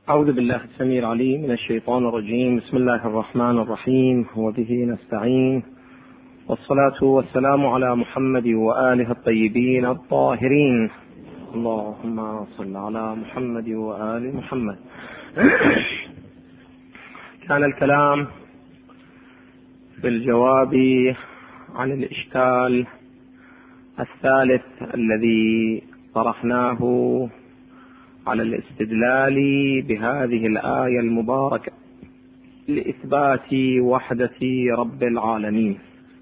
أعوذ بالله السميع العليم من الشيطان الرجيم. بسم الله الرحمن الرحيم، وبه نستعين، والصلاة والسلام على محمد وآله الطيبين الطاهرين. اللهم صل على محمد وآل محمد. كان الكلام في الجواب عن الإشكال الثالث الذي طرحناه على الاستدلال بهذه الآية المباركة لإثبات وحدة رب العالمين.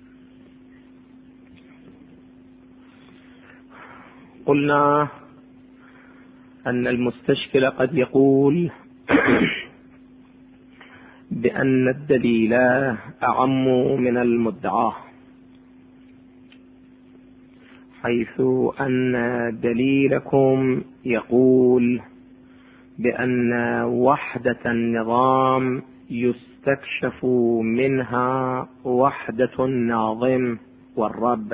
قلنا أن المستشكل قد يقول بأن الدليل أعم من المدعى، حيث أن دليلكم يقول بأن وحدة النظام يستكشف منها وحدة الناظم والرب،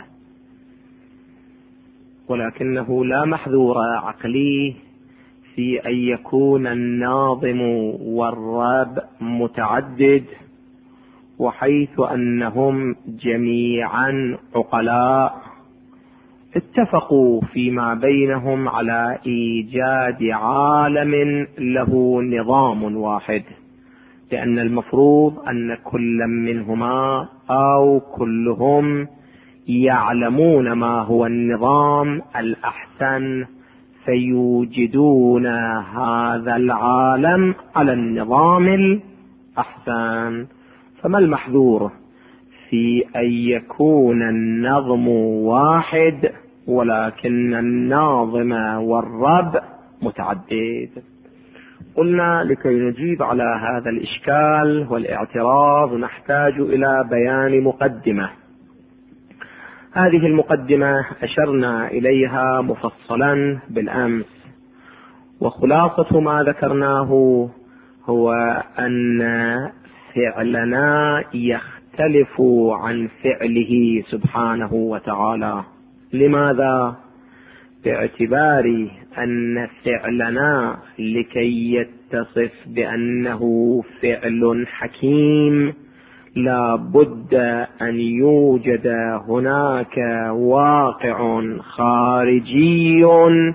ولكنه لا محذور عقلي في أن يكون الناظم والرب متعدد، وحيث أنهم جميعا عقلاء اتفقوا فيما بينهم على إيجاد عالم له نظام واحد، لأن المفروض أن كل منهما أو كلهم يعلمون ما هو النظام الأحسن، فيوجدون هذا العالم على النظام الأحسن. فما المحذور في أن يكون النظم واحد ولكن الناظم والرب متعدد؟ قلنا لكي نجيب على هذا الإشكال والاعتراض نحتاج إلى بيان مقدمة. هذه المقدمة أشرنا إليها مفصلا بالأمس، وخلاصة ما ذكرناه هو أن فعلنا يختلف عن فعله سبحانه وتعالى. لماذا؟ باعتبار أن فعلنا لكي يتصف بأنه فعل حكيم لا بد أن يوجد هناك واقع خارجي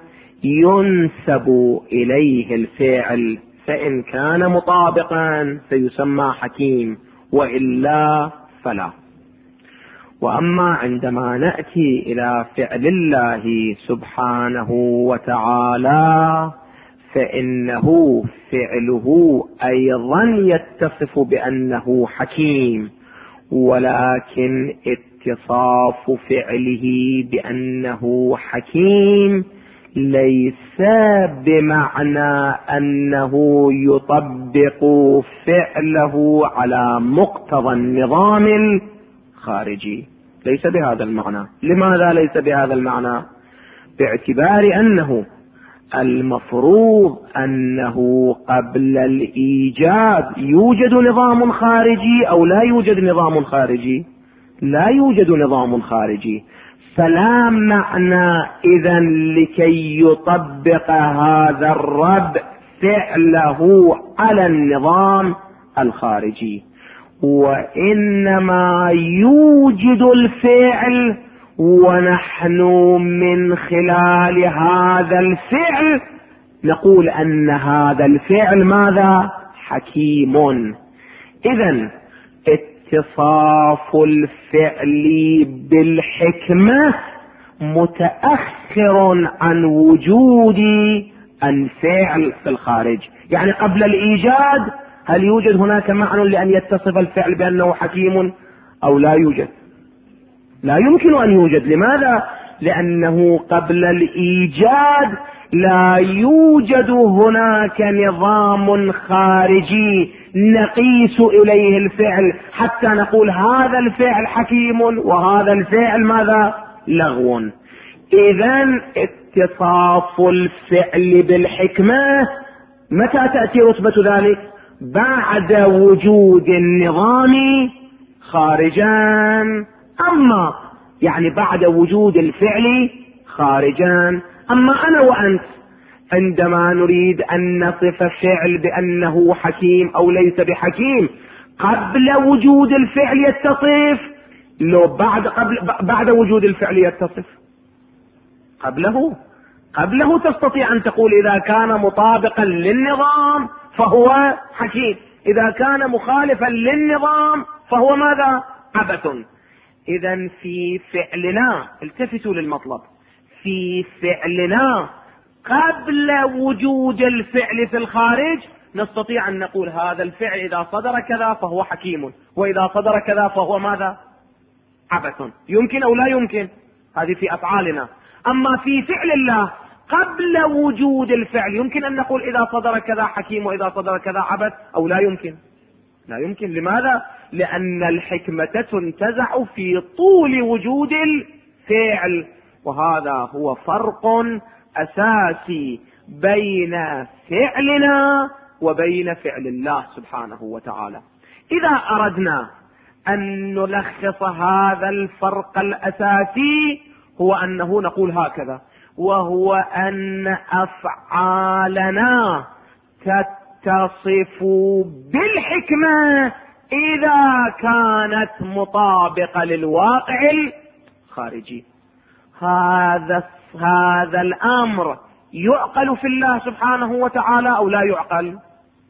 ينسب إليه الفعل، فإن كان مطابقا فيسمى حكيم، وإلا فلا. وأما عندما نأتي إلى فعل الله سبحانه وتعالى فإنه فعله أيضا يتصف بأنه حكيم، ولكن اتصاف فعله بأنه حكيم ليس بمعنى أنه يطبق فعله على مقتضى النظام الخارجي، ليس بهذا المعنى. لماذا ليس بهذا المعنى؟ باعتبار أنه المفروض أنه قبل الإيجاد يوجد نظام خارجي أو لا يوجد نظام خارجي؟ لا يوجد نظام خارجي، فلا معنى إذن لكي يطبق هذا الرب فعله على النظام الخارجي، وإنما يوجد الفعل ونحن من خلال هذا الفعل نقول أن هذا الفعل ماذا؟ حكيم. إذن اتصاف الفعل بالحكمة متأخر عن وجود الفعل في الخارج. يعني قبل الإيجاد هل يوجد هناك معنى لأن يتصف الفعل بأنه حكيم أو لا يوجد؟ لا يمكن أن يوجد. لماذا؟ لأنه قبل الإيجاد لا يوجد هناك نظام خارجي نقيس إليه الفعل حتى نقول هذا الفعل حكيم وهذا الفعل ماذا؟ لغو. إذن اتصاف الفعل بالحكمة متى تأتي رتبة ذلك؟ بعد وجود النظام خارجا. أما يعني بعد وجود الفعل خارجا. أما أنا وأنت عندما نريد أن نصف فعل بأنه حكيم أو ليس بحكيم قبل وجود الفعل يتصف، لو بعد وجود الفعل يتصف؟ قبله تستطيع أن تقول إذا كان مطابقا للنظام فهو حكيم، إذا كان مخالفا للنظام فهو ماذا؟ عبث. إذا في فعلنا، التفتوا للمطلب، في فعلنا قبل وجود الفعل في الخارج نستطيع أن نقول هذا الفعل إذا صدر كذا فهو حكيم، وإذا صدر كذا فهو ماذا؟ عبث. يمكن أو لا يمكن؟ هذه في أفعالنا. أما في فعل الله قبل وجود الفعل يمكن أن نقول إذا صدر كذا حكيم وإذا صدر كذا عبث، أو لا يمكن؟ لا يمكن. لماذا؟ لأن الحكمة تنتزع في طول وجود الفعل، وهذا هو فرق أساسي بين فعلنا وبين فعل الله سبحانه وتعالى. إذا أردنا أن نلخص هذا الفرق الأساسي هو أنه نقول هكذا، وهو أن أفعالنا تتصف بالحكمة إذا كانت مطابقة للواقع الخارجي. هذا الأمر يعقل في الله سبحانه وتعالى أو لا يعقل؟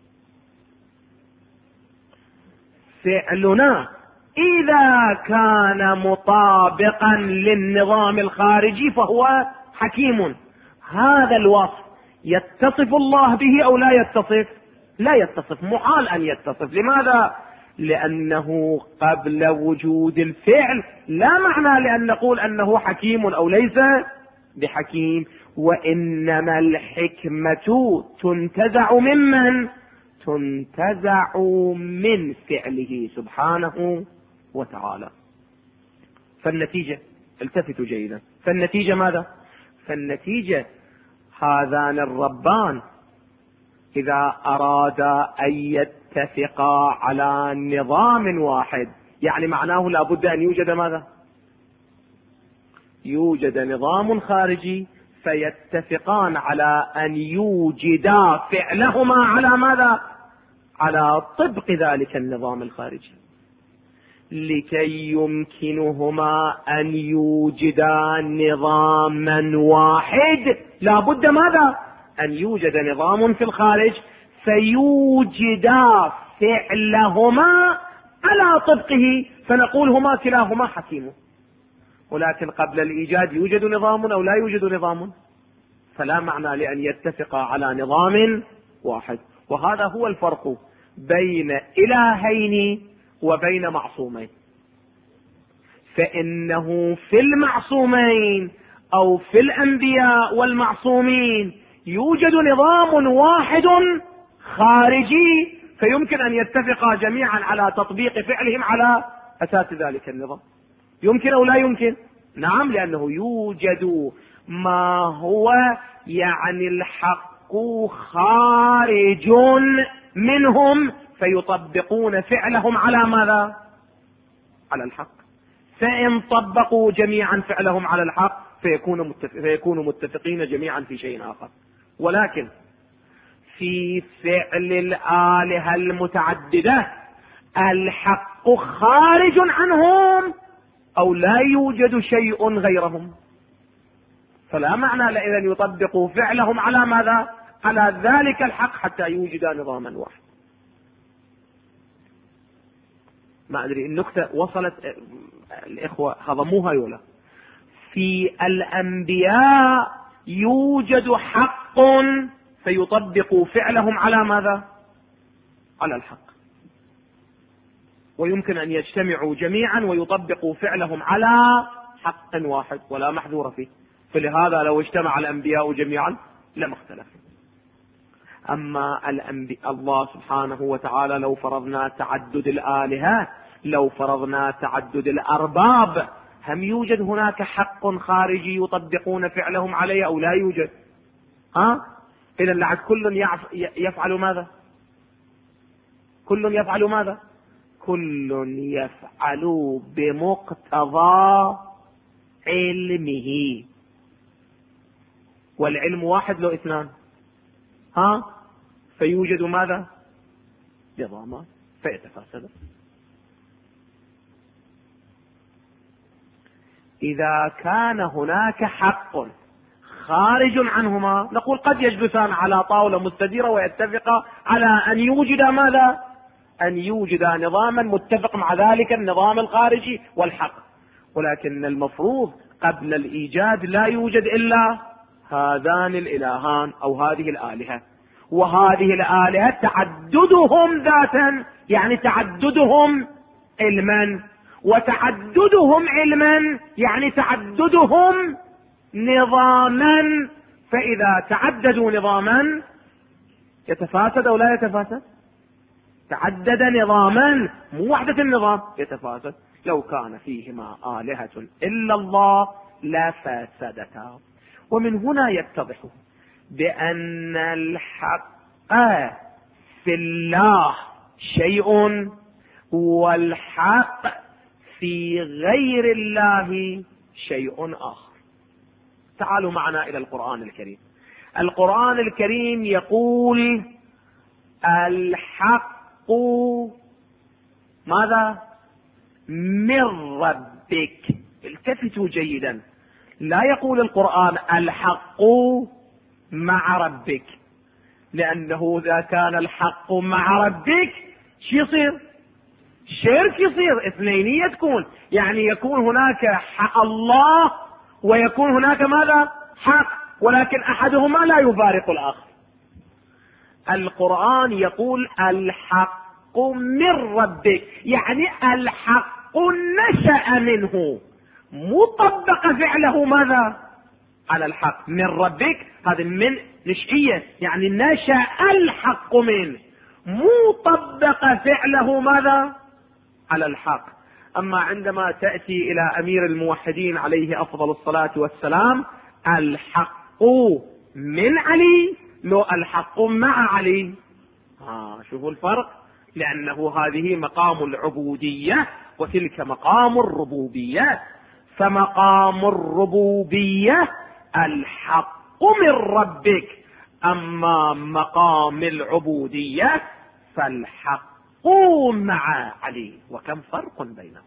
فعلنا إذا كان مطابقا للنظام الخارجي فهو حكيم. هذا الوصف يتصف الله به أو لا يتصف؟ لا يتصف، محال أن يتصف. لماذا؟ لأنه قبل وجود الفعل لا معنى لأن نقول أنه حكيم أو ليس بحكيم، وإنما الحكمة تنتزع ممن؟ تنتزع من فعله سبحانه وتعالى. فالنتيجة، التفتوا جيدا، فالنتيجة ماذا؟ فالنتيجة هذان الربان إذا أرادا أن يتفقا على نظام واحد، يعني معناه لابد أن يوجد ماذا؟ يوجد نظام خارجي، فيتفقان على أن يوجدا فعلهما على ماذا؟ على طبق ذلك النظام الخارجي. لكي يمكنهما أن يوجدا نظاما واحد لابد ماذا؟ أن يوجد نظام في الخارج فيوجدا فعلهما على طبقه، فنقول هما كلاهما حكيم. ولكن قبل الإيجاد يوجد نظام أو لا يوجد نظام، فلا معنى لأن يتفقا على نظام واحد. وهذا هو الفرق بين إلهين وبين معصومين. فإنه في المعصومين أو في الأنبياء والمعصومين يوجد نظام واحد خارجي، فيمكن أن يتفقا جميعا على تطبيق فعلهم على أساس ذلك النظام. يمكن أو لا يمكن؟ نعم، لأنه يوجد ما هو يعني الحق خارج منهم، فيطبقون فعلهم على ماذا؟ على الحق. فإن طبقوا جميعا فعلهم على الحق فيكونوا متفقين جميعا في شيء آخر. ولكن في فعل الآلهة المتعددة الحق خارج عنهم أو لا يوجد شيء غيرهم، فلا معنى لأن يطبقوا فعلهم على ماذا؟ على ذلك الحق حتى يوجد نظاما واحد. ما أدري النكتة وصلت الإخوة هضموها يولا؟ في الأنبياء يوجد حق فيطبقوا فعلهم على ماذا؟ على الحق، ويمكن أن يجتمعوا جميعا ويطبقوا فعلهم على حق واحد ولا محذور فيه. فلهذا لو اجتمع الأنبياء جميعا لما اختلفوا. أما الله سبحانه وتعالى لو فرضنا تعدد الآلهة، لو فرضنا تعدد الأرباب، هم يوجد هناك حق خارجي يطبقون فعلهم عليه أو لا يوجد؟ إذا لعد كل يفعل ماذا؟ كل يفعل ماذا؟ كل يفعل بمقتضى علمه. والعلم واحد لو اثنان؟ فيوجد ماذا؟ نظامان فيتفاسد. إذا كان هناك حق خارج عنهما نقول قد يجلسان على طاولة مستديرة ويتفقا على أن يوجد ماذا؟ أن يوجد نظاما متفق مع ذلك النظام الخارجي والحق، ولكن المفروض قبل الإيجاد لا يوجد إلا هذان الإلهان أو هذه الآلهة، وهذه الآلهة تعددهم ذاتا يعني تعددهم علما، وتعددهم علما يعني تعددهم نظاما. فإذا تعددوا نظاما يتفاسد أو لا يتفاسد؟ تعدد نظاما مو وحدة النظام يتفاسد. لو كان فيهما آلهة إلا الله لفاسدتا. ومن هنا يتضح بأن الحق في الله شيء والحق في غير الله شيء آخر. تعالوا معنا إلى القرآن الكريم. القرآن الكريم يقول الحق ماذا؟ من ربك. التفتوا جيدا، لا يقول القرآن الحق مع ربك، لأنه إذا كان الحق مع ربك شو يصير؟ شرك يصير، اثنينية تكون، يعني يكون هناك حق الله ويكون هناك ماذا؟ حق، ولكن أحدهما لا يفارق الآخر. القرآن يقول الحق من ربك، يعني الحق نشأ منه، مطبق فعله ماذا؟ على الحق. من ربك هذه من نشئية، يعني نشأ الحق منه، مطبق فعله ماذا؟ على الحق. أما عندما تأتي إلى أمير الموحدين عليه أفضل الصلاة والسلام الحق من علي، لو الحق مع علي. شوفوا الفرق، لأنه هذه مقام العبودية وتلك مقام الربوبية. فمقام الربوبية الحق من ربك، أما مقام العبودية فالحق مع علي. وكم فرق بينهم.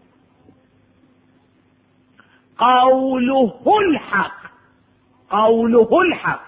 قوله الحق، قوله الحق،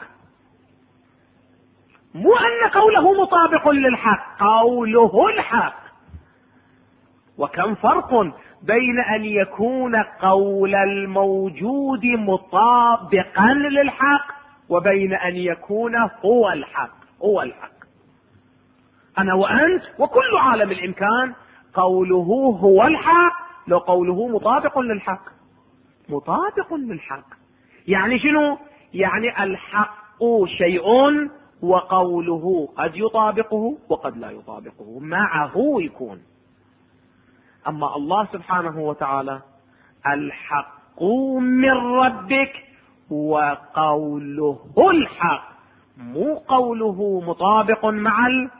مو أن قوله مطابق للحق، قوله الحق. وكم فرق بين أن يكون قول الموجود مطابقا للحق وبين أن يكون هو الحق. هو الحق أنا وأنت وكل عالم الإمكان قوله هو الحق، لو قوله مطابق للحق. مطابق للحق يعني شنو؟ يعني الحق شيء وقوله قد يطابقه وقد لا يطابقه، معه يكون. أما الله سبحانه وتعالى الحق من ربك وقوله الحق، مو قوله مطابق مع الحق.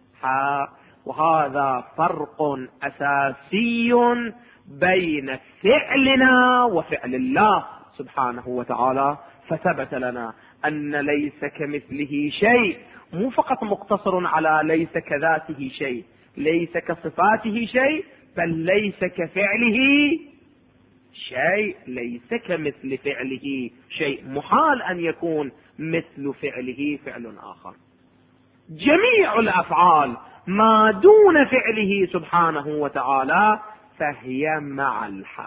وهذا فرق أساسي بين فعلنا وفعل الله سبحانه وتعالى. فثبت لنا أن ليس كمثله شيء، مو فقط مقتصر على ليس كذاته شيء، ليس كصفاته شيء، بل ليس كفعله شيء، ليس كمثل فعله شيء. محال أن يكون مثل فعله فعل آخر. جميع الأفعال ما دون فعله سبحانه وتعالى فهي مع الحق،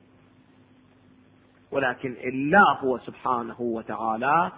ولكن الله هو سبحانه وتعالى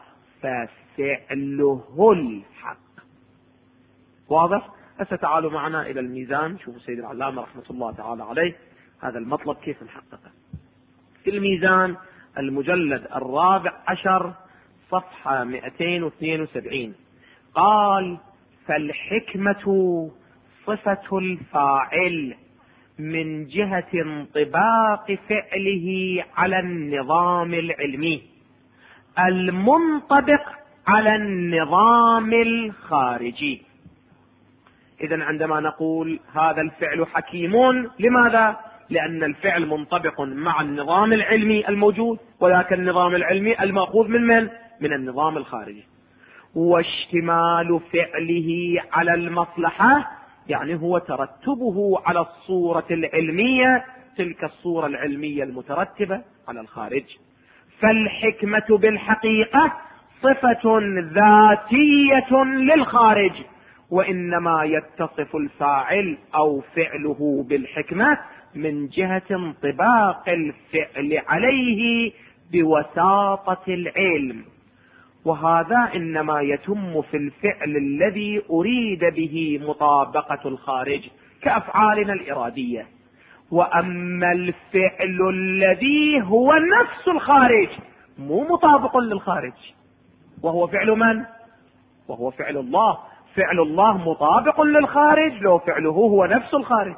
ففعله الحق. واضح؟ هسه تعالوا معنا إلى الميزان. شوفوا سيد العلامة رحمة الله تعالى عليه هذا المطلب كيف نحققه. في الميزان المجلد 14 صفحة 272 قال: فالحكمة صفة الفاعل من جهة انطباق فعله على النظام العلمي المنطبق على النظام الخارجي. إذن عندما نقول هذا الفعل حكيم، لماذا؟ لأن الفعل منطبق مع النظام العلمي الموجود، وذاك النظام العلمي المأخوذ من النظام الخارجي. واشتمال فعله على المصلحة يعني هو ترتبه على الصورة العلمية، تلك الصورة العلمية المترتبة على الخارج. فالحكمة بالحقيقة صفة ذاتية للخارج، وإنما يتصف الفاعل أو فعله بالحكمة من جهة انطباق الفعل عليه بوساطة العلم، وهذا إنما يتم في الفعل الذي أريد به مطابقة الخارج كأفعالنا الإرادية. وأما الفعل الذي هو نفس الخارج مو مطابق للخارج، وهو فعل من؟ وهو فعل الله. فعل الله مطابق للخارج لو فعله هو نفس الخارج.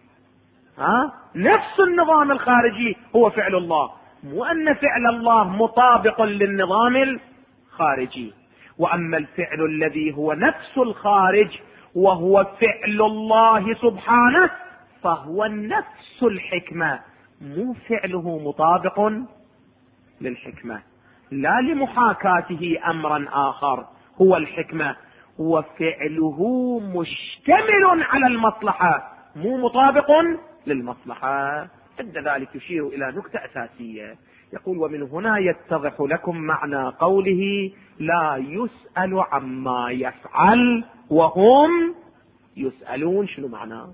نفس النظام الخارجي هو فعل الله، مو أن فعل الله مطابق للنظام الخارجي. وأما الفعل الذي هو نفس الخارج وهو فعل الله سبحانه فهو نفس الحكمة، مو فعله مطابق للحكمة، لا لمحاكاته أمرا آخر هو الحكمة، وفعله مشتمل على المصلحة مو مطابق للمصلحة. عند ذلك يشير إلى نكتة أساسية، يقول: ومن هنا يتضح لكم معنى قوله لا يسأل عما يفعل وهم يسألون. شنو معناه؟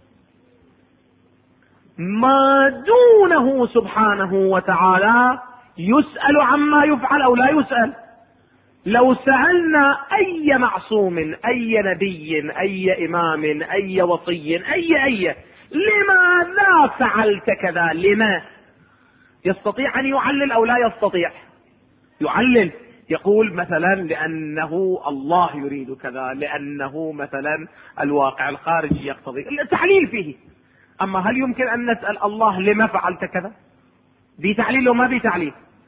ما دونه سبحانه وتعالى يسأل عما يفعل أو لا يسأل. لو سألنا أي معصوم، أي نبي، أي إمام، أي وصي، أي لماذا فعلت كذا؟ لما؟ يستطيع أن يعلل أو لا يستطيع؟ يعلل، يقول مثلا لأنه الله يريد كذا، لأنه مثلا الواقع الخارجي يقتضي التعليل فيه. أما هل يمكن أن نسأل الله لما فعلت كذا؟ بتعليل وما بتعليل؟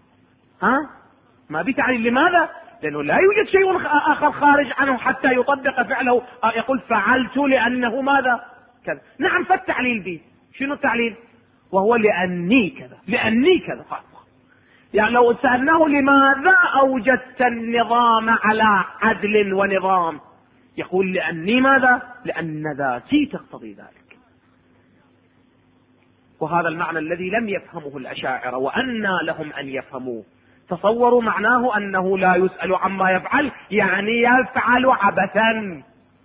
ما بتعليل. لماذا؟ لأنه لا يوجد شيء آخر خارج عنه حتى يطبق فعله. يقول فعلت لأنه ماذا؟ كذا. نعم، فالتعليل به. شنو التعليل؟ وهو لأني كذا، لأني كذا. يعني لو سألناه لماذا أوجدت النظام على عدل ونظام، يقول لأني ماذا؟ لأن ذاتي تقتضي ذلك. وهذا المعنى الذي لم يفهمه الأشاعرة، وأنى لهم أن يفهموه. تصوروا معناه أنه لا يسأل عما يفعل، يعني يفعل عبثا.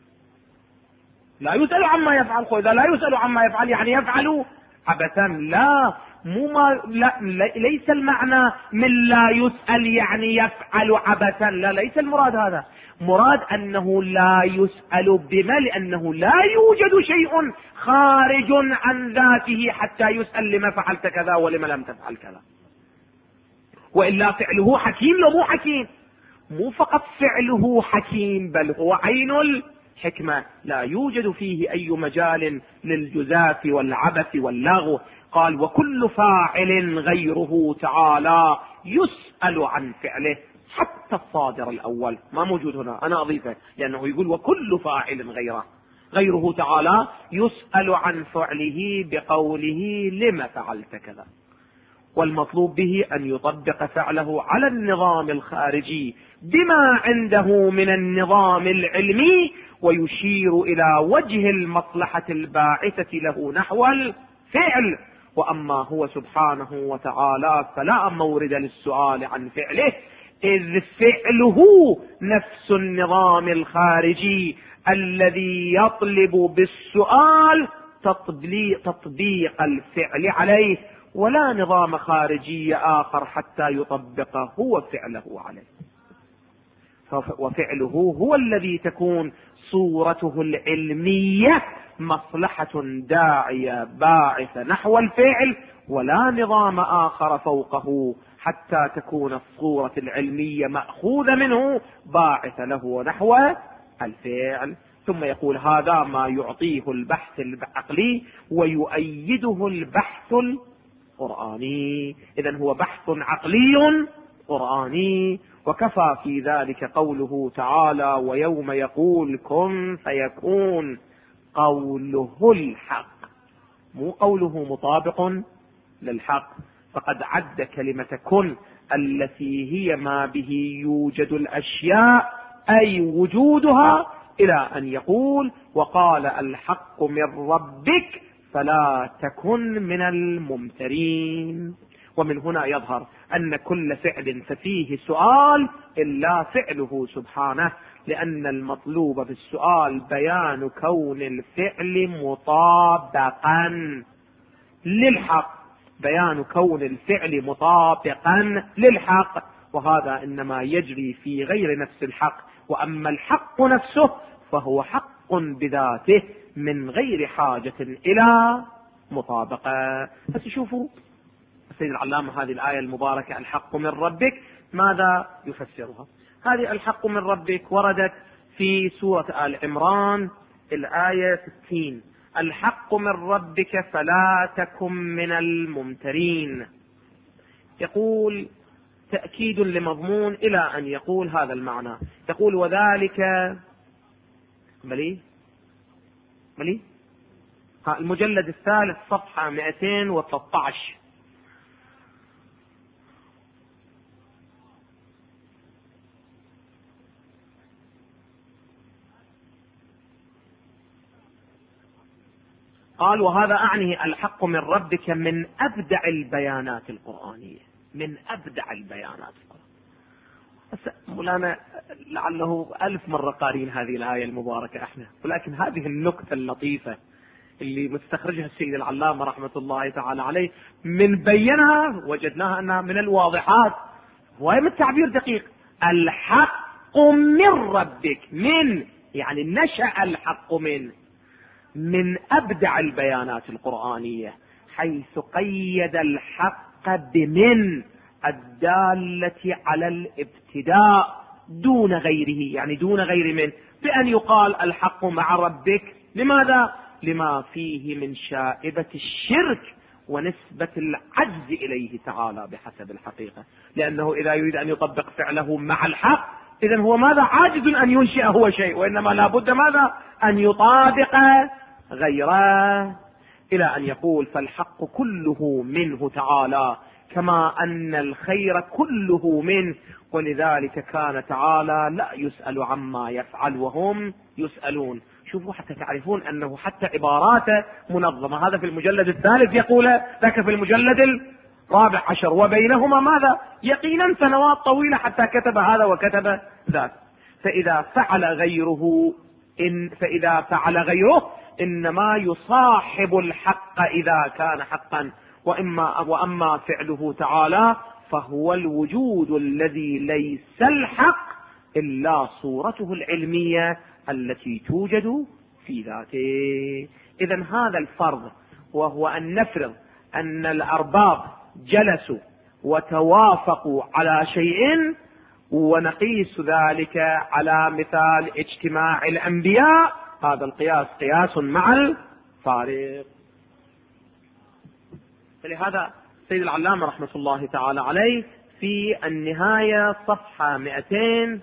لا يسأل عما يفعل، إذا لا يسأل عما يفعل يعني يفعل عبثا. لا، ليس المعنى من لا يسأل يعني يفعل عبثا، لا، ليس المراد هذا. مراد أنه لا يسأل بما، لأنه لا يوجد شيء خارج عن ذاته حتى يسأل لما فعلت كذا ولما لم تفعل كذا. وإلا فعله حكيم لو مو حكيم، مو فقط فعله حكيم بل هو عين الحكمة، لا يوجد فيه أي مجال للجزاف والعبث واللغو. قال: وكل فاعل غيره تعالى يسأل عن فعله، حتى الصادر الأول ما موجود هنا، أنا أضيفه لأنه يقول وكل فاعل غيره تعالى يسأل عن فعله بقوله لما فعلت كذا. والمطلوب به أن يطبق فعله على النظام الخارجي بما عنده من النظام العلمي، ويشير إلى وجه المصلحة الباعثة له نحو الفعل. وأما هو سبحانه وتعالى فلا مورد للسؤال عن فعله، إذ فعله نفس النظام الخارجي الذي يطلب بالسؤال تطبيق الفعل عليه، ولا نظام خارجي آخر حتى يطبق هو فعله عليه. وفعله هو الذي تكون صورته العلمية مصلحة داعية باعثة نحو الفعل، ولا نظام آخر فوقه حتى تكون الصورة العلمية مأخوذة منه باعثة له نحو الفعل. ثم يقول: هذا ما يعطيه البحث العقلي ويؤيده البحث القرآني. إذن هو بحث عقلي قرآني. وكفى في ذلك قوله تعالى: ويوم يقول كن فيكون، قوله الحق مو قوله مطابق للحق. فقد عد كلمة كن التي هي ما به يوجد الأشياء أي وجودها، إلى أن يقول وقال الحق من ربك فلا تكن من الممترين. ومن هنا يظهر أن كل فعل ففيه سؤال إلا فعله سبحانه، لأن المطلوب في السؤال بيان كون الفعل مطابقا للحق، بيان كون الفعل مطابقا للحق، وهذا إنما يجري في غير نفس الحق. وأما الحق نفسه فهو حق بذاته من غير حاجة إلى مطابقة. بس شوفوا السيد العلامة هذه الآية المباركة الحق من ربك ماذا يفسرها؟ هذه الحق من ربك وردت في سورة آل عمران الآية 60: الحق من ربك فلا تكن من الممترين. يقول تأكيد لمضمون إلى أن يقول هذا المعنى، يقول وذلك المجلد الثالث صفحة 213. قال وهذا أعني الحق من ربك من أبدع البيانات القرآنية، من أبدع البيانات القرآنية. مولانا لعله 1000 مرة قارين هذه الآية المباركة احنا، ولكن هذه النكتة اللطيفة اللي مستخرجها السيد العلامة رحمة الله تعالى عليه من بينها وجدناها أنها من الواضحات، وهي من تعبير دقيق. الحق من ربك، من يعني نشأ الحق من أبدع البيانات القرآنية، حيث قيد الحق بمن الدالة على الابتداء دون غيره، يعني دون غير من، بأن يقال الحق مع ربك. لماذا؟ لما فيه من شائبة الشرك ونسبة العجز إليه تعالى بحسب الحقيقة، لأنه إذا يريد أن يطبق فعله مع الحق إذن هو ماذا؟ عاجز أن ينشئ هو شيء، وإنما لابد ماذا؟ أن يطابق غيره، إلى أن يقول فالحق كله منه تعالى كما أن الخير كله منه، ولذلك كان تعالى لا يسأل عما يفعل وهم يسألون. شوفوا حتى تعرفون أنه حتى عباراته منظمة. هذا في المجلد الثالث يقول، ذاك في المجلد الرابع عشر، وبينهما ماذا؟ يقينا سنوات طويلة حتى كتب هذا وكتب ذاك. فإذا فعل غيره إنما يصاحب الحق إذا كان حقا، وأما فعله تعالى فهو الوجود الذي ليس الحق إلا صورته العلمية التي توجد في ذاته. إذن هذا الفرض، وهو أن نفرض أن الأرباب جلسوا وتوافقوا على شيء، ونقيس ذلك على مثال اجتماع الأنبياء، هذا القياس قياس مع الفارق. فلهذا سيد العلامة رحمة الله تعالى عليه في النهاية صفحة 200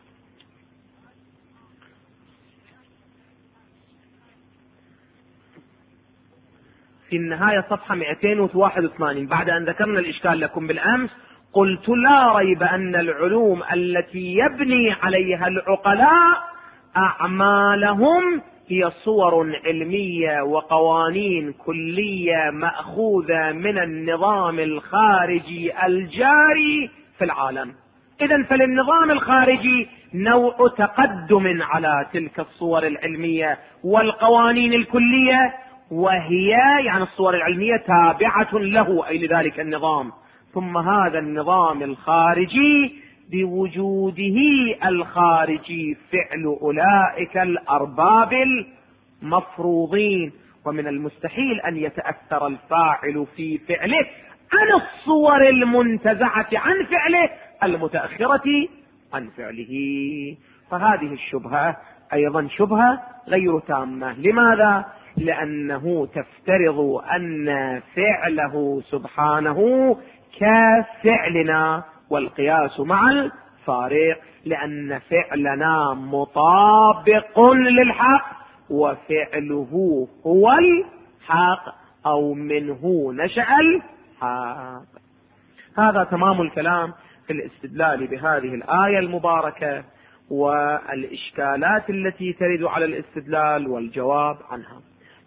في النهاية صفحة 281 بعد أن ذكرنا الإشكال لكم بالأمس، قلت لا ريب أن العلوم التي يبني عليها العقلاء أعمالهم هي صور علمية وقوانين كلية مأخوذة من النظام الخارجي الجاري في العالم. إذن فللنظام الخارجي نوع تقدم على تلك الصور العلمية والقوانين الكلية، وهي يعني الصور العلمية تابعة له أي لذلك النظام. ثم هذا النظام الخارجي بوجوده الخارجي فعل أولئك الأرباب المفروضين، ومن المستحيل أن يتأثر الفاعل في فعله عن الصور المنتزعة عن فعله المتأخرة عن فعله. فهذه الشبهة أيضا شبهة غير تامة. لماذا؟ لأنه تفترض أن فعله سبحانه كفعلنا، والقياس مع الفارق، لأن فعلنا مطابق للحق وفعله هو الحق أو منه نشأ الحق. هذا تمام الكلام في الاستدلال بهذه الآية المباركة. والإشكالات التي ترد على الاستدلال والجواب عنها.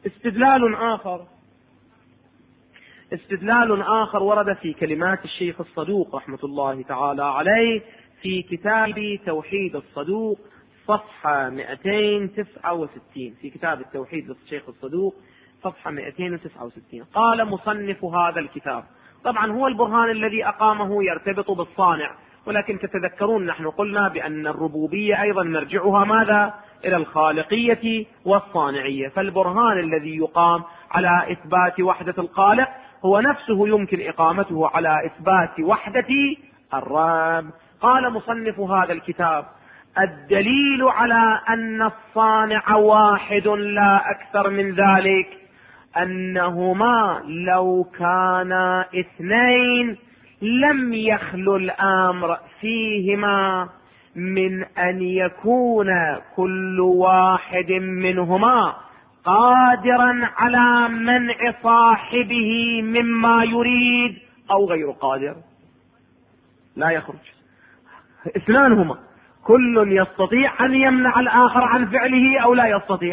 استدلال آخر ورد في كلمات الشيخ الصدوق رحمة الله تعالى عليه في كتاب توحيد الصدوق صفحة 269. في كتاب التوحيد للشيخ الصدوق صفحة 269 قال مصنف هذا الكتاب، طبعا هو البرهان الذي أقامه يرتبط بالصانع، ولكن تتذكرون نحن قلنا بأن الربوبية أيضا مرجعها ماذا؟ إلى الخالقية والصانعية، فالبرهان الذي يقام على إثبات وحدة الخالق هو نفسه يمكن إقامته على إثبات وحدة الرب. قال مصنف هذا الكتاب: الدليل على أن الصانع واحد لا أكثر من ذلك أنهما لو كانا اثنين لم يخلو الأمر فيهما من أن يكون كل واحد منهما قادرا على منع صاحبه مما يريد أو غير قادر. لا يخرج، اثنان هما، كل يستطيع أن يمنع الآخر عن فعله أو لا يستطيع،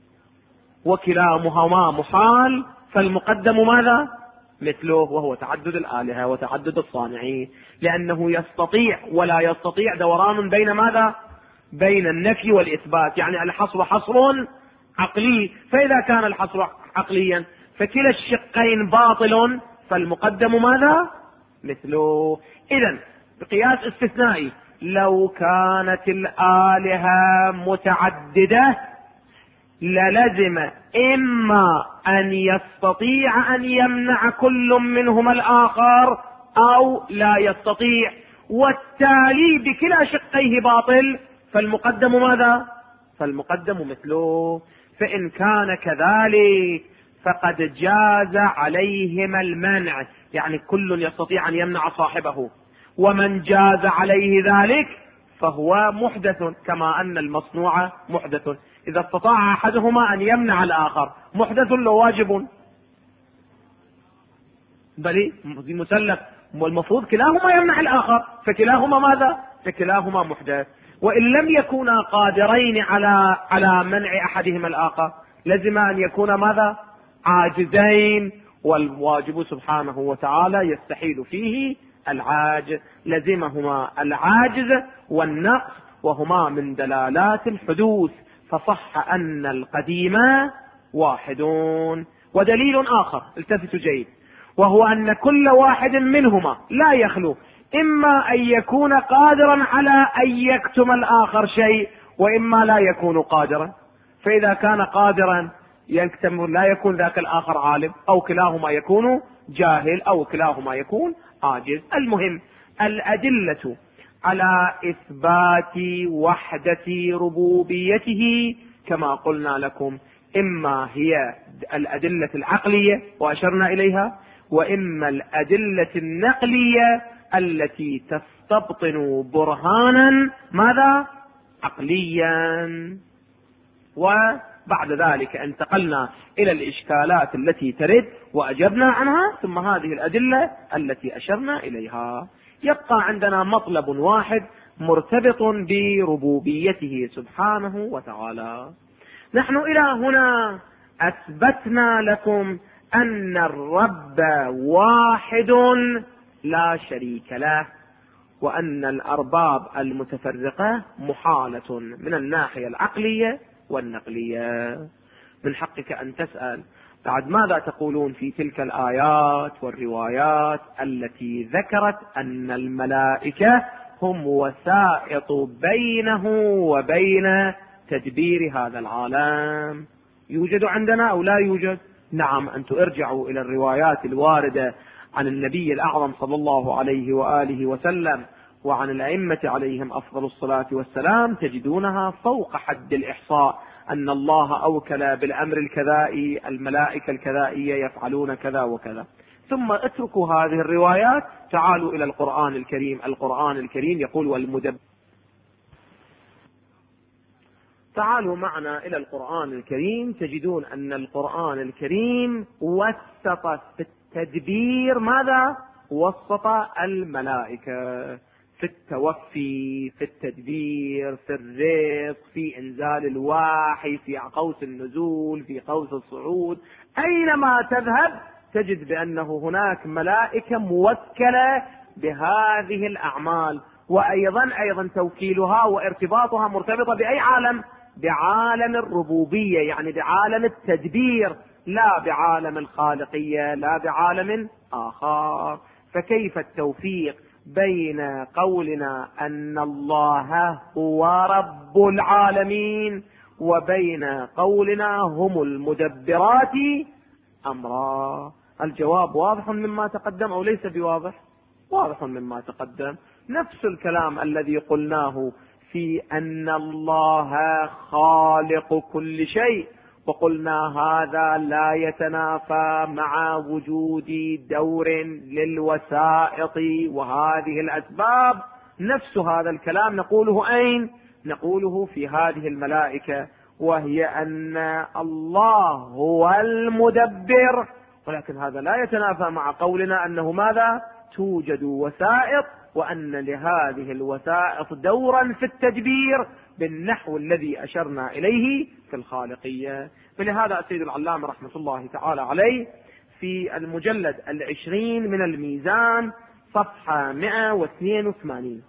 وكلاهما محال، فالمقدم ماذا؟ مثله، وهو تعدد الآلهة وتعدد الصانعين، لأنه يستطيع ولا يستطيع دوران بين ماذا؟ بين النفي والإثبات، يعني الحصر حصر عقلي، فإذا كان الحصر عقليا فكلا الشقين باطل، فالمقدم ماذا؟ مثله. إذن بقياس استثنائي لو كانت الآلهة متعددة للزم إما أن يستطيع أن يمنع كل منهما الآخر أو لا يستطيع، والتالي بكلا شقيه باطل، فالمقدم ماذا؟ فالمقدم مثله. فإن كان كذلك فقد جاز عليهما المنع، يعني كل يستطيع أن يمنع صاحبه، ومن جاز عليه ذلك فهو محدث، كما أن المصنوع محدث. إذا استطاع أحدهما أن يمنع الآخر محدث لو واجب، بل مسلف، والمفروض كلاهما يمنع الآخر، فكلاهما ماذا؟ فكلاهما محدث. وإن لم يكونا قادرين على منع أحدهما الآخر لازم أن يكون ماذا؟ عاجزين، والواجب سبحانه وتعالى يستحيل فيه العاجز، لزمهما العاجز والنقص، وهما من دلالات الحدوث، فصح أن القديم واحد. ودليل آخر التفتوا جيد، وهو أن كل واحد منهما لا يخلو إما أن يكون قادرا على أن يكتم الآخر شيء، وإما لا يكون قادرا، فإذا كان قادرا يكتم لا يكون ذاك الآخر عالم، أو كلاهما يكون جاهل، أو كلاهما يكون عاجز. المهم الأدلة على إثبات وحدة ربوبيته كما قلنا لكم إما هي الأدلة العقلية وأشرنا إليها، وإما الأدلة النقلية التي تستبطن برهانا ماذا؟ عقليا. وبعد ذلك انتقلنا إلى الإشكالات التي ترد وأجبنا عنها، ثم هذه الأدلة التي أشرنا إليها. يبقى عندنا مطلب واحد مرتبط بربوبيته سبحانه وتعالى. نحن إلى هنا أثبتنا لكم أن الرب واحد لا شريك له، وأن الأرباب المتفرقة محالة من الناحية العقلية والنقلية. من حقك أن تسأل بعد ماذا تقولون في تلك الآيات والروايات التي ذكرت أن الملائكة هم وسائط بينه وبين تدبير هذا العالم؟ يوجد عندنا أو لا يوجد؟ نعم، أنتم ارجعوا إلى الروايات الواردة عن النبي الأعظم صلى الله عليه وآله وسلم وعن الأئمة عليهم أفضل الصلاة والسلام، تجدونها فوق حد الإحصاء، أن الله أوكل بالأمر الكذائي الملائكة الكذائية يفعلون كذا وكذا. ثم اتركوا هذه الروايات، تعالوا إلى القرآن الكريم. القرآن الكريم يقول تعالوا معنا إلى القرآن الكريم، تجدون أن القرآن الكريم وسط في التدبير ماذا؟ وسط الملائكة. في التوفي، في التدبير، في الرزق، في إنزال الوحي، في قوس النزول، في قوس الصعود. أينما تذهب تجد بأنه هناك ملائكة موكلة بهذه الأعمال. وأيضا توكيلها وارتباطها مرتبطة بأي عالم؟ بعالم الربوبية، يعني بعالم التدبير، لا بعالم الخالقية، لا بعالم آخر. فكيف التوفيق بين قولنا أن الله هو رب العالمين وبين قولنا هم المدبرات أمرا؟ الجواب واضح مما تقدم أو ليس بواضح؟ واضح مما تقدم. نفس الكلام الذي قلناه في أن الله خالق كل شيء، وقلنا هذا لا يتنافى مع وجود دور للوسائط وهذه الأسباب. نفس هذا الكلام نقوله أين؟ نقوله في هذه الملائكة، وهي أن الله هو المدبر، ولكن هذا لا يتنافى مع قولنا أنه ماذا؟ توجد وسائط، وأن لهذه الوسائط دورا في التدبير بالنحو الذي أشرنا إليه في الخالقية. فلهذا السيد العلامة رحمة الله تعالى عليه في المجلد 20 من الميزان صفحة 182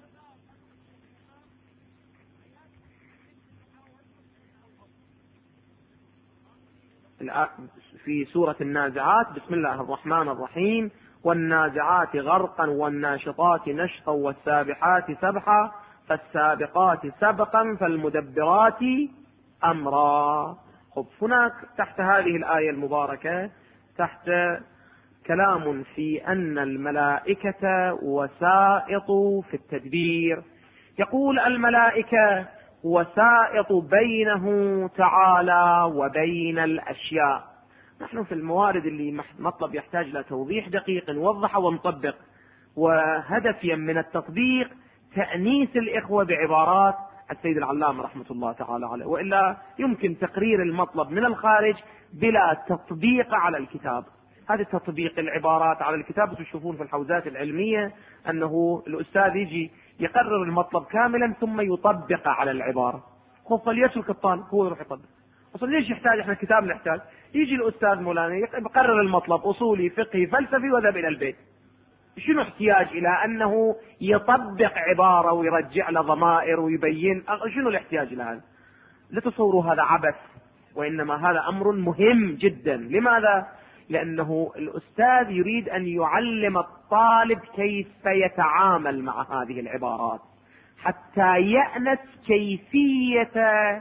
في سورة النازعات: بسم الله الرحمن الرحيم: والنازعات غرقا والناشطات نشطا والسابحات سبحا فالسابقات سبقا فالمدبرات أمرا. هناك تحت هذه الآية المباركة تحت كلام في أن الملائكة وسائط في التدبير. يقول: الملائكة وسائط بينه تعالى وبين الأشياء. نحن في الموارد اللي مطلب يحتاج إلى توضيح دقيق نوضحه ونطبق، وهدفيا من التطبيق تأنيس الإخوة بعبارات السيد العلامة رحمة الله تعالى عليه، وإلا يمكن تقرير المطلب من الخارج بلا تطبيق على الكتاب. هذا تطبيق العبارات على الكتاب تشوفون في الحوزات العلمية أنه الأستاذ يجي يقرر المطلب كاملا ثم يطبق على العبارة. فليترك الطالب هو يروح يطبق. أصلا ليش يحتاج احنا الكتاب؟ نحتاج يجي الأستاذ مولانا يقرر المطلب أصولي فقهي فلسفي وذهب إلى البيت. شنو احتياج إلى أنه يطبق عبارة ويرجع له ضمائر ويبين؟ شنو الاحتياج إلى هذا؟ لا تصوروا هذا عبث، وإنما هذا أمر مهم جدا. لماذا؟ لأنه الأستاذ يريد أن يعلم الطالب كيف يتعامل مع هذه العبارات حتى يأنس كيفية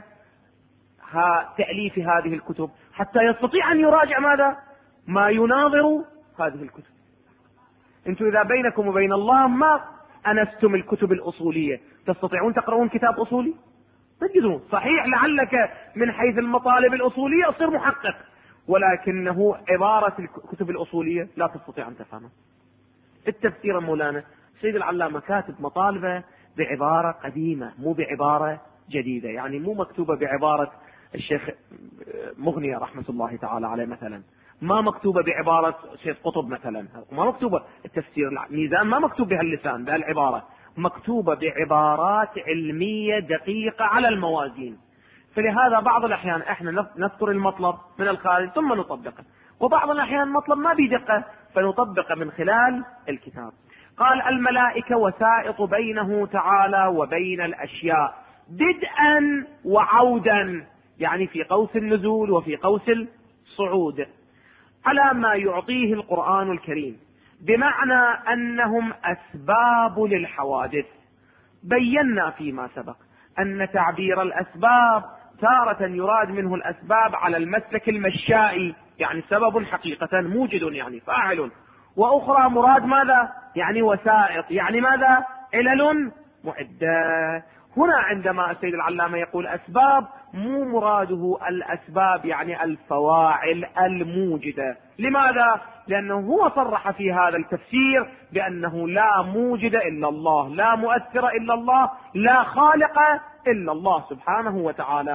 تأليف هذه الكتب، حتى يستطيع أن يراجع ماذا؟ ما يناظر هذه الكتب. أنتم إذا بينكم وبين الله ما أنستم الكتب الأصولية تستطيعون تقرؤون كتاب أصولي؟ تجدون صحيح لعلك من حيث المطالب الأصولية أصير محقق، ولكنه عبارة الكتب الأصولية لا تستطيع أن تفهمها. التفسير مولانا سيد العلامة كاتب مطالبة بعبارة قديمة مو بعبارة جديدة، يعني مو مكتوبة بعبارة الشيخ مغنية رحمة الله تعالى عليه مثلا، ما مكتوبة بعبارة شيخ قطب مثلا، ما مكتوبة التفسير الميزان ما مكتوب بهاللسان بهالعبارة، مكتوبة بعبارات علمية دقيقة على الموازين. فلهذا بعض الأحيان احنا نذكر المطلب من الخارج ثم نطبقه، وبعض الأحيان مطلب ما بدقة فنطبق من خلال الكتاب. قال: الملائكة وسائط بينه تعالى وبين الأشياء بدءا وعودا، يعني في قوس النزول وفي قوس الصعود، على ما يعطيه القرآن الكريم، بمعنى أنهم أسباب للحوادث. بينا فيما سبق أن تعبير الأسباب تارة يراد منه الأسباب على المسلك المشائي، يعني سبب حقيقة موجد يعني فاعل، وأخرى مراد ماذا؟ يعني وسائط، يعني ماذا؟ علل معدة. هنا عندما السيد العلامة يقول أسباب مو مراده الأسباب يعني الفواعل الموجدة. لماذا؟ لأنه هو صرح في هذا التفسير بأنه لا موجد إلا الله، لا مؤثر إلا الله، لا خالق إلا الله سبحانه وتعالى.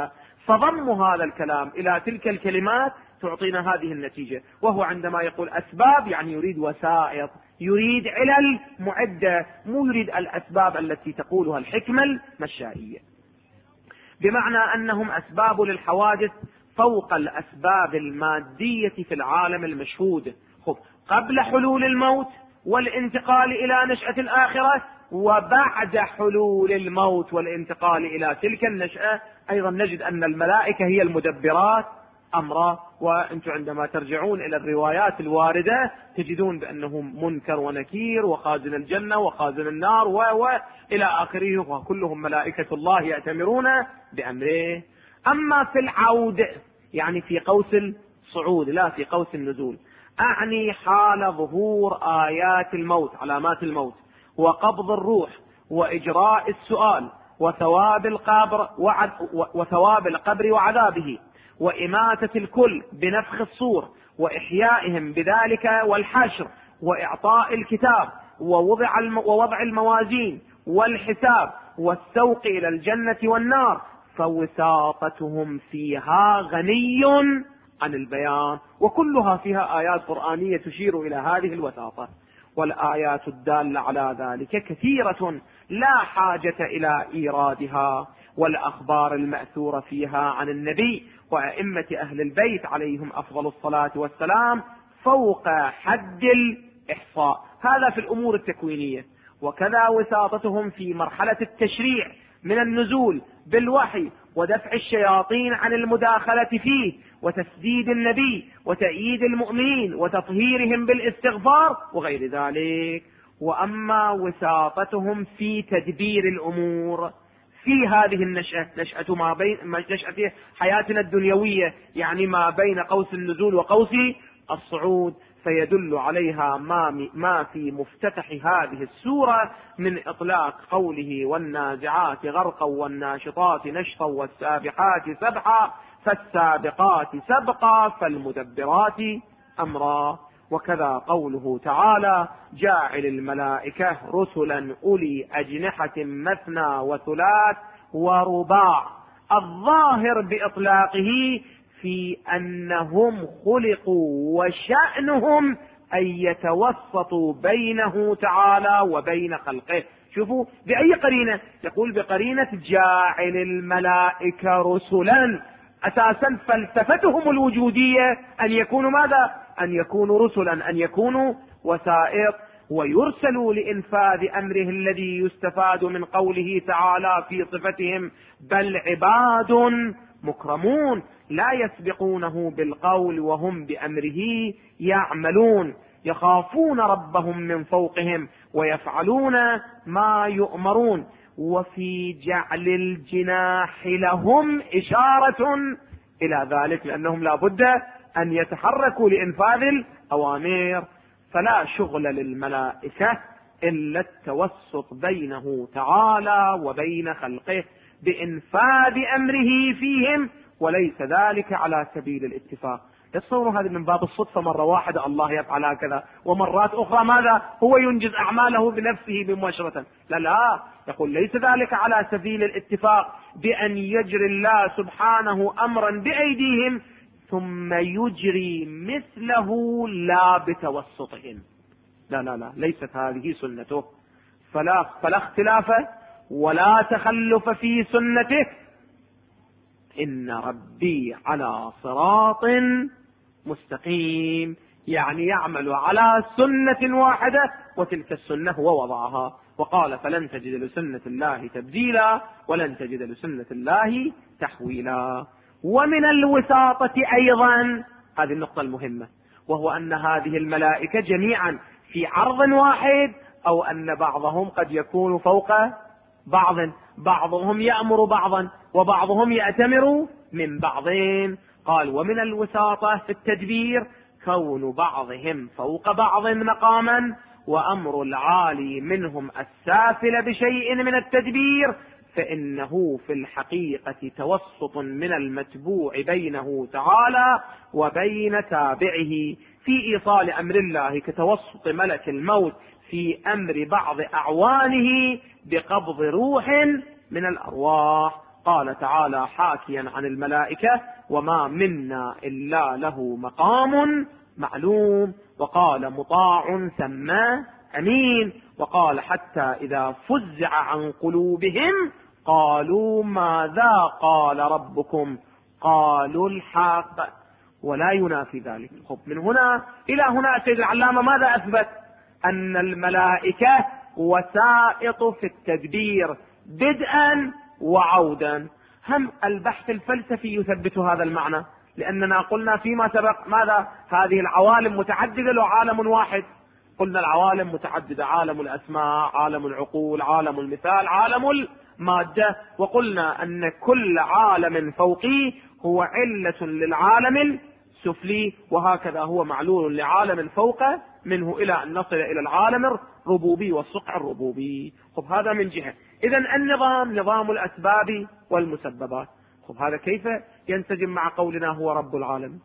فضم هذا الكلام إلى تلك الكلمات تعطينا هذه النتيجة. وهو عندما يقول أسباب يعني يريد وسائط، يريد علل معدة، مو يريد الأسباب التي تقولها الحكمة المشائية، بمعنى أنهم أسباب للحوادث فوق الأسباب المادية في العالم المشهود. قبل حلول الموت والانتقال إلى نشأة الآخرة، وبعد حلول الموت والانتقال إلى تلك النشأة أيضا نجد أن الملائكة هي المدبرات أمره. وأنتم عندما ترجعون إلى الروايات الواردة تجدون بأنهم منكر ونكير وخازن الجنة وخازن النار وإلى آخره، وكلهم ملائكة الله يأتمرون بأمره. أما في العود يعني في قوس الصعود لا في قوس النزول، أعني حال ظهور آيات الموت علامات الموت وقبض الروح وإجراء السؤال وثواب القبر وعذابه وإماتة الكل بنفخ الصور وإحيائهم بذلك والحشر وإعطاء الكتاب ووضع الموازين والحساب والسوق إلى الجنة والنار، فوساطتهم فيها غني عن البيان، وكلها فيها آيات قرآنية تشير إلى هذه الوساطة. والآيات الدالة على ذلك كثيرة لا حاجة إلى إيرادها، والأخبار المأثورة فيها عن النبي وأئمة أهل البيت عليهم أفضل الصلاة والسلام فوق حد الإحصاء. هذا في الأمور التكوينية. وكذا وساطتهم في مرحلة التشريع من النزول بالوحي ودفع الشياطين عن المداخلة فيه وتسديد النبي وتأييد المؤمنين وتطهيرهم بالاستغفار وغير ذلك. وأما وساطتهم في تدبير الأمور في هذه النشأة، نشأة حياتنا الدنيوية، يعني ما بين قوس النزول وقوس الصعود، فيدل عليها ما في مفتتح هذه السورة من إطلاق قوله والنازعات غرقا والناشطات نشطا والسابحات سبحا فالسابقات سبقا فالمدبرات أمرا. وكذا قوله تعالى جاعل الملائكة رسلا أولي أجنحة مثنى وثلاث ورباع، الظاهر بإطلاقه في أنهم خلقوا وشأنهم أن يتوسطوا بينه تعالى وبين خلقه. شوفوا بأي قرينة؟ يقول بقرينة جاعل الملائكة رسلا. أساسا فلسفتهم الوجودية أن يكونوا ماذا؟ أن يكونوا رسلا، أن يكونوا وسائط، ويرسلوا لإنفاذ أمره الذي يستفاد من قوله تعالى في صفتهم بل عباد مكرمون لا يسبقونه بالقول وهم بأمره يعملون يخافون ربهم من فوقهم ويفعلون ما يؤمرون. وفي جعل الجناح لهم إشارة إلى ذلك، لأنهم لا بد أن يتحركوا لإنفاذ الأوامر. فلا شغل للملائكة إلا التوسط بينه تعالى وبين خلقه بإنفاذ أمره فيهم، وليس ذلك على سبيل الاتفاق. تصوروا هذا من باب الصدفة، مرة واحدة الله يفعل هكذا، ومرات أخرى ماذا؟ هو ينجز أعماله بنفسه بمباشرة. لا، يقول ليس ذلك على سبيل الاتفاق بأن يجري الله سبحانه أمرا بأيديهم ثم يجري مثله لا بتوسطهم. لا، ليست هذه سنته. فلا اختلاف ولا تخلف في سنته. إن ربي على صراط مستقيم، يعني يعمل على سنة واحدة وتلك السنة هو وضعها. وقال فلن تجد لسنة الله تبديلا ولن تجد لسنة الله تحويلا. ومن الوساطة أيضا هذه النقطة المهمة، وهو أن هذه الملائكة جميعا في عرض واحد، أو أن بعضهم قد يكون فوق بعض، بعضهم يأمر بعضا وبعضهم يأتمر من بعضين. قال ومن الوساطة في التدبير كون بعضهم فوق بعض مقاما، وأمر العالي منهم السافل بشيء من التدبير، فإنه في الحقيقة توسط من المتبوع بينه تعالى وبين تابعه في إيصال أمر الله، كتوسط ملك الموت في أمر بعض أعوانه بقبض روح من الأرواح. قال تعالى حاكيا عن الملائكة: وما منا إلا له مقام معلوم. وقال: مطاع ثم أمين. وقال: حتى إذا فزع عن قلوبهم قالوا ماذا قال ربكم؟ قالوا الحق. ولا ينافي ذلك. من هنا إلى هنا السيد العلامة ماذا أثبت؟ أن الملائكة وسائط في التدبير بدءا وعودا. هم البحث الفلسفي يثبت هذا المعنى، لأننا قلنا فيما سبق ماذا؟ هذه العوالم متعددة لو عالم واحد؟ قلنا العوالم متعددة: عالم الأسماء، عالم العقول، عالم المثال، عالم المادة. وقلنا أن كل عالم فوقي هو علة للعالم السفلي، وهكذا هو معلول لعالم فوق منه إلى أن نصل إلى العالم الربوبي والصقع الربوبي. هذا من جهة. إذن النظام نظام الأسباب والمسببات. هذا كيف ينسجم مع قولنا هو رب العالم؟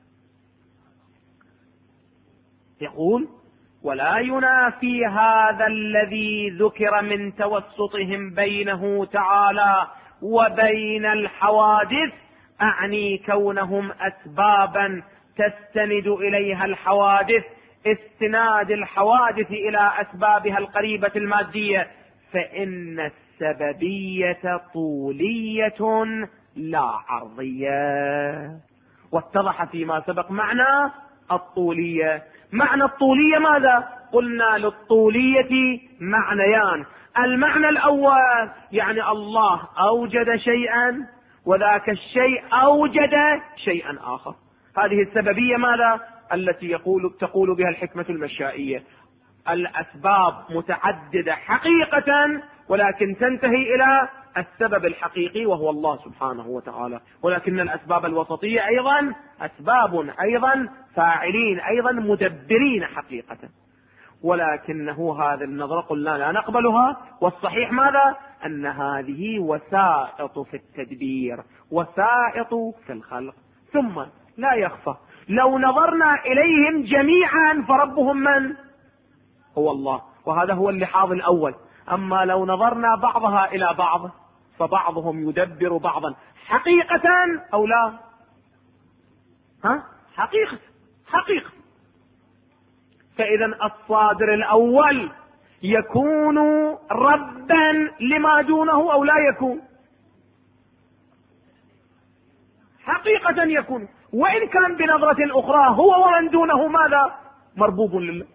يقول: ولا ينافي هذا الذي ذكر من توسطهم بينه تعالى وبين الحوادث، أعني كونهم أسبابا تستند إليها الحوادث استناد الحوادث إلى أسبابها القريبة المادية، فإن السببية طولية لا عرضية. واتضح فيما سبق معنى الطولية. معنى الطولية ماذا؟ قلنا للطولية معنيان: المعنى الأول يعني الله أوجد شيئا وذاك الشيء أوجد شيئا آخر. هذه السببية ماذا؟ التي تقول بها الحكمة المشائية: الأسباب متعددة حقيقة ولكن تنتهي إلى السبب الحقيقي وهو الله سبحانه وتعالى. ولكن الأسباب الوسطية أيضا أسباب أيضا فاعلين أيضا مدبرين حقيقة، ولكنه هذه النظرة قلنا لا نقبلها. والصحيح ماذا؟ أن هذه وسائط في التدبير، وسائط في الخلق. ثم لا يخفى لو نظرنا إليهم جميعا فربهم من؟ هو الله، وهذا هو اللحاظ الأول. أما لو نظرنا بعضها إلى بعض فبعضهم يدبر بعضا حقيقة أو لا؟ حقيقة. فإذا الصادر الأول يكون ربا لما دونه أو لا يكون؟ حقيقة يكون، وإن كان بنظرة أخرى هو ومن دونه ماذا؟ مربوب لله.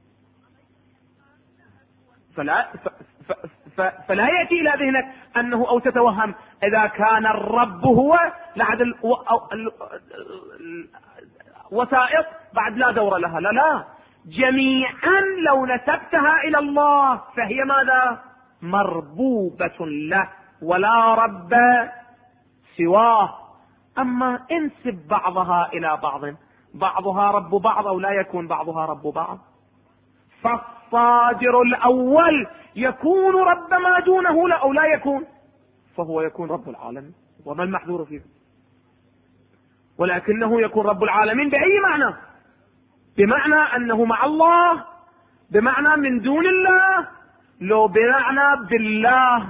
فلا يأتي إلى ذهنك أنه أو تتوهم إذا كان الرب هو لعد وسائط بعد لا دور لها. لا، جميعا لو نسبتها إلى الله فهي ماذا؟ مربوبة له ولا رب سواه. أما انسب بعضها إلى بعض، بعضها رب بعض أو لا يكون بعضها رب بعض؟ فالصادر الأول يكون رب ما دونه لا أو لا يكون، فهو يكون رب العالمين. وما المحذور فيه؟ ولكنه يكون رب العالمين بأي معنى؟ بمعنى أنه مع الله، بمعنى من دون الله، لو بمعنى بالله،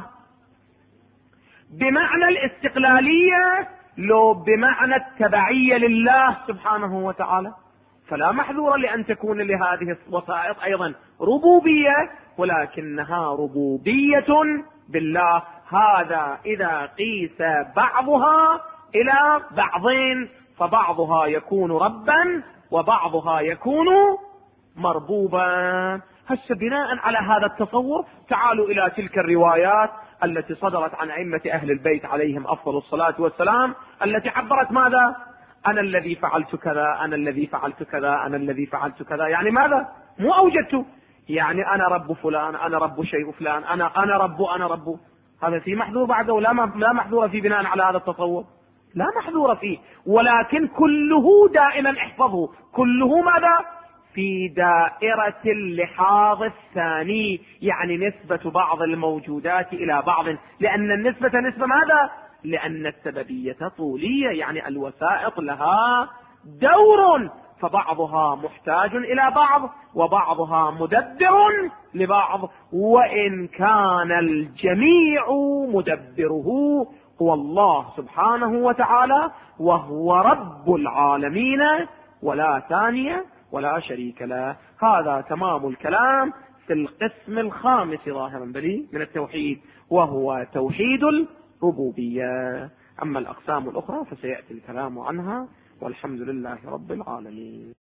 بمعنى الاستقلالية، لو بمعنى التبعية لله سبحانه وتعالى. فلا محذور لأن تكون لهذه الوسائط أيضا ربوبية، ولكنها ربوبية بالله. هذا إذا قيس بعضها إلى بعضين، فبعضها يكون ربا وبعضها يكون مربوبا. هسه بناء على هذا التصور تعالوا إلى تلك الروايات التي صدرت عن أئمة أهل البيت عليهم أفضل الصلاة والسلام، التي عبرت ماذا؟ أنا الذي فعلت كذا، أنا الذي فعلت كذا، أنا الذي فعلت كذا. يعني ماذا؟ مو أوجدت، يعني أنا رب فلان، أنا رب شيء فلان، أنا رب. هذا في محذور بعده؟ لا محذور فيه بناء على هذا التصور، لا محذور فيه. ولكن كله دائما احفظه، كله ماذا؟ في دائرة اللحاظ الثاني، يعني نسبة بعض الموجودات إلى بعض. لأن النسبة نسبة ماذا؟ لأن السببية طولية، يعني الوسائط لها دور، فبعضها محتاج إلى بعض وبعضها مدبر لبعض، وإن كان الجميع مدبره هو الله سبحانه وتعالى، وهو رب العالمين ولا ثاني ولا شريك له. هذا تمام الكلام في القسم الخامس ظاهرا بلي من التوحيد، وهو توحيد الربوبية. أما الأقسام الأخرى فسيأتي الكلام عنها، والحمد لله رب العالمين.